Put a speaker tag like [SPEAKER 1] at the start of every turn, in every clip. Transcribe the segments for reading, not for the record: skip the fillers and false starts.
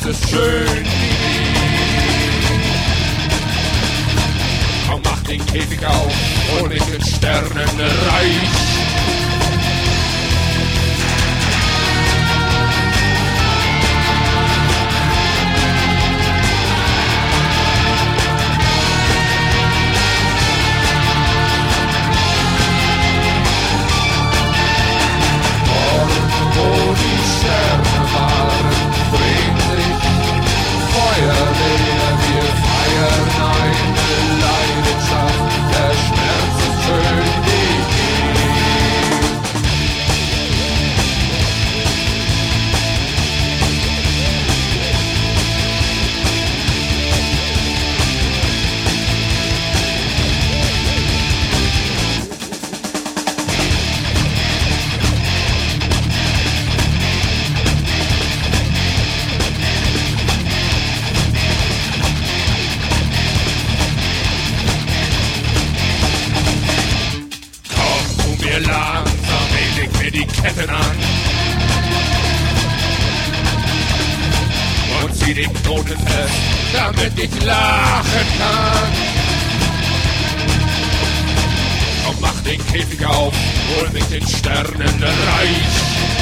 [SPEAKER 1] Schmerz ist schön wie nie. Komm, mach den Käfig auf und in den Sternenreich. Wo die Sterne waren, drehen sich Feuerräder, wir feiern eine Leidenschaft, der Schmerz ist schön wie nie. Langsam, ich leg mir die Ketten an und zieh den Knoten fest, damit ich lachen kann. Komm, mach den Käfig auf, hol mich den Sternenreich.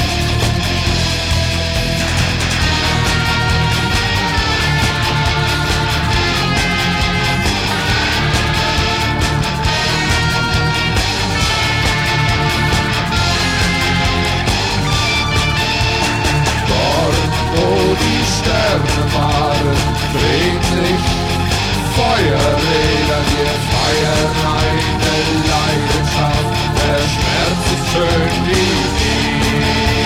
[SPEAKER 1] Wo die Sterne waren, drehen sich Feuerräder, wir feiern eine Leidenschaft, der Schmerz ist schön wie nie.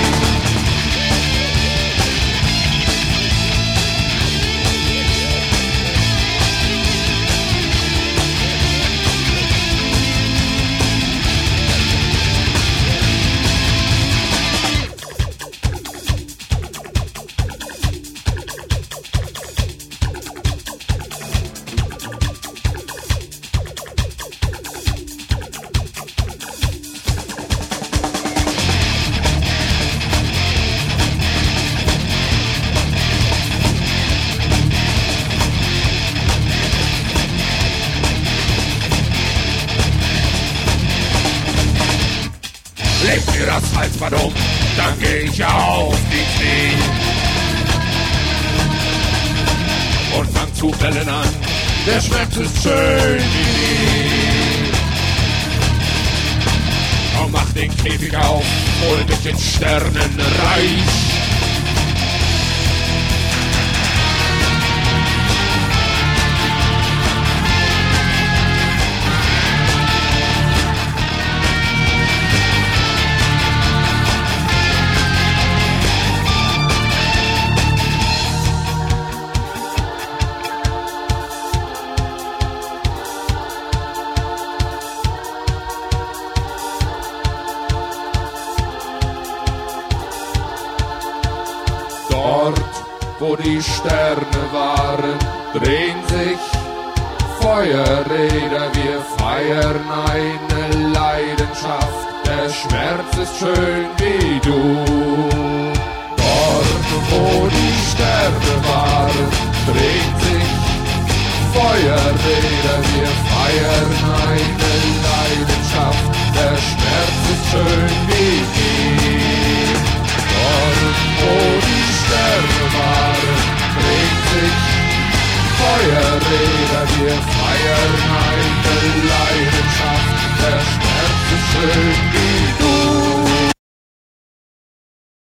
[SPEAKER 1] Leg mir das Halsband um, dann geh ich auf die Knie und fang zu bellen an, der Schmerz ist schön wie nie. Komm, mach den Käfig auf, hol mich den Sternenreich. Dort, wo die Sterne waren, drehen sich Feuerräder, wir feiern eine Leidenschaft, der Schmerz ist schön wie du. Dort, wo die Sterne waren, drehen sich Feuerräder, wir feiern eine Leidenschaft, der Schmerz ist schön wie nie. Dort, wo die Sterne waren, dreht sich Feuerräder, wir feiern eine Leidenschaft, der Schmerz ist schön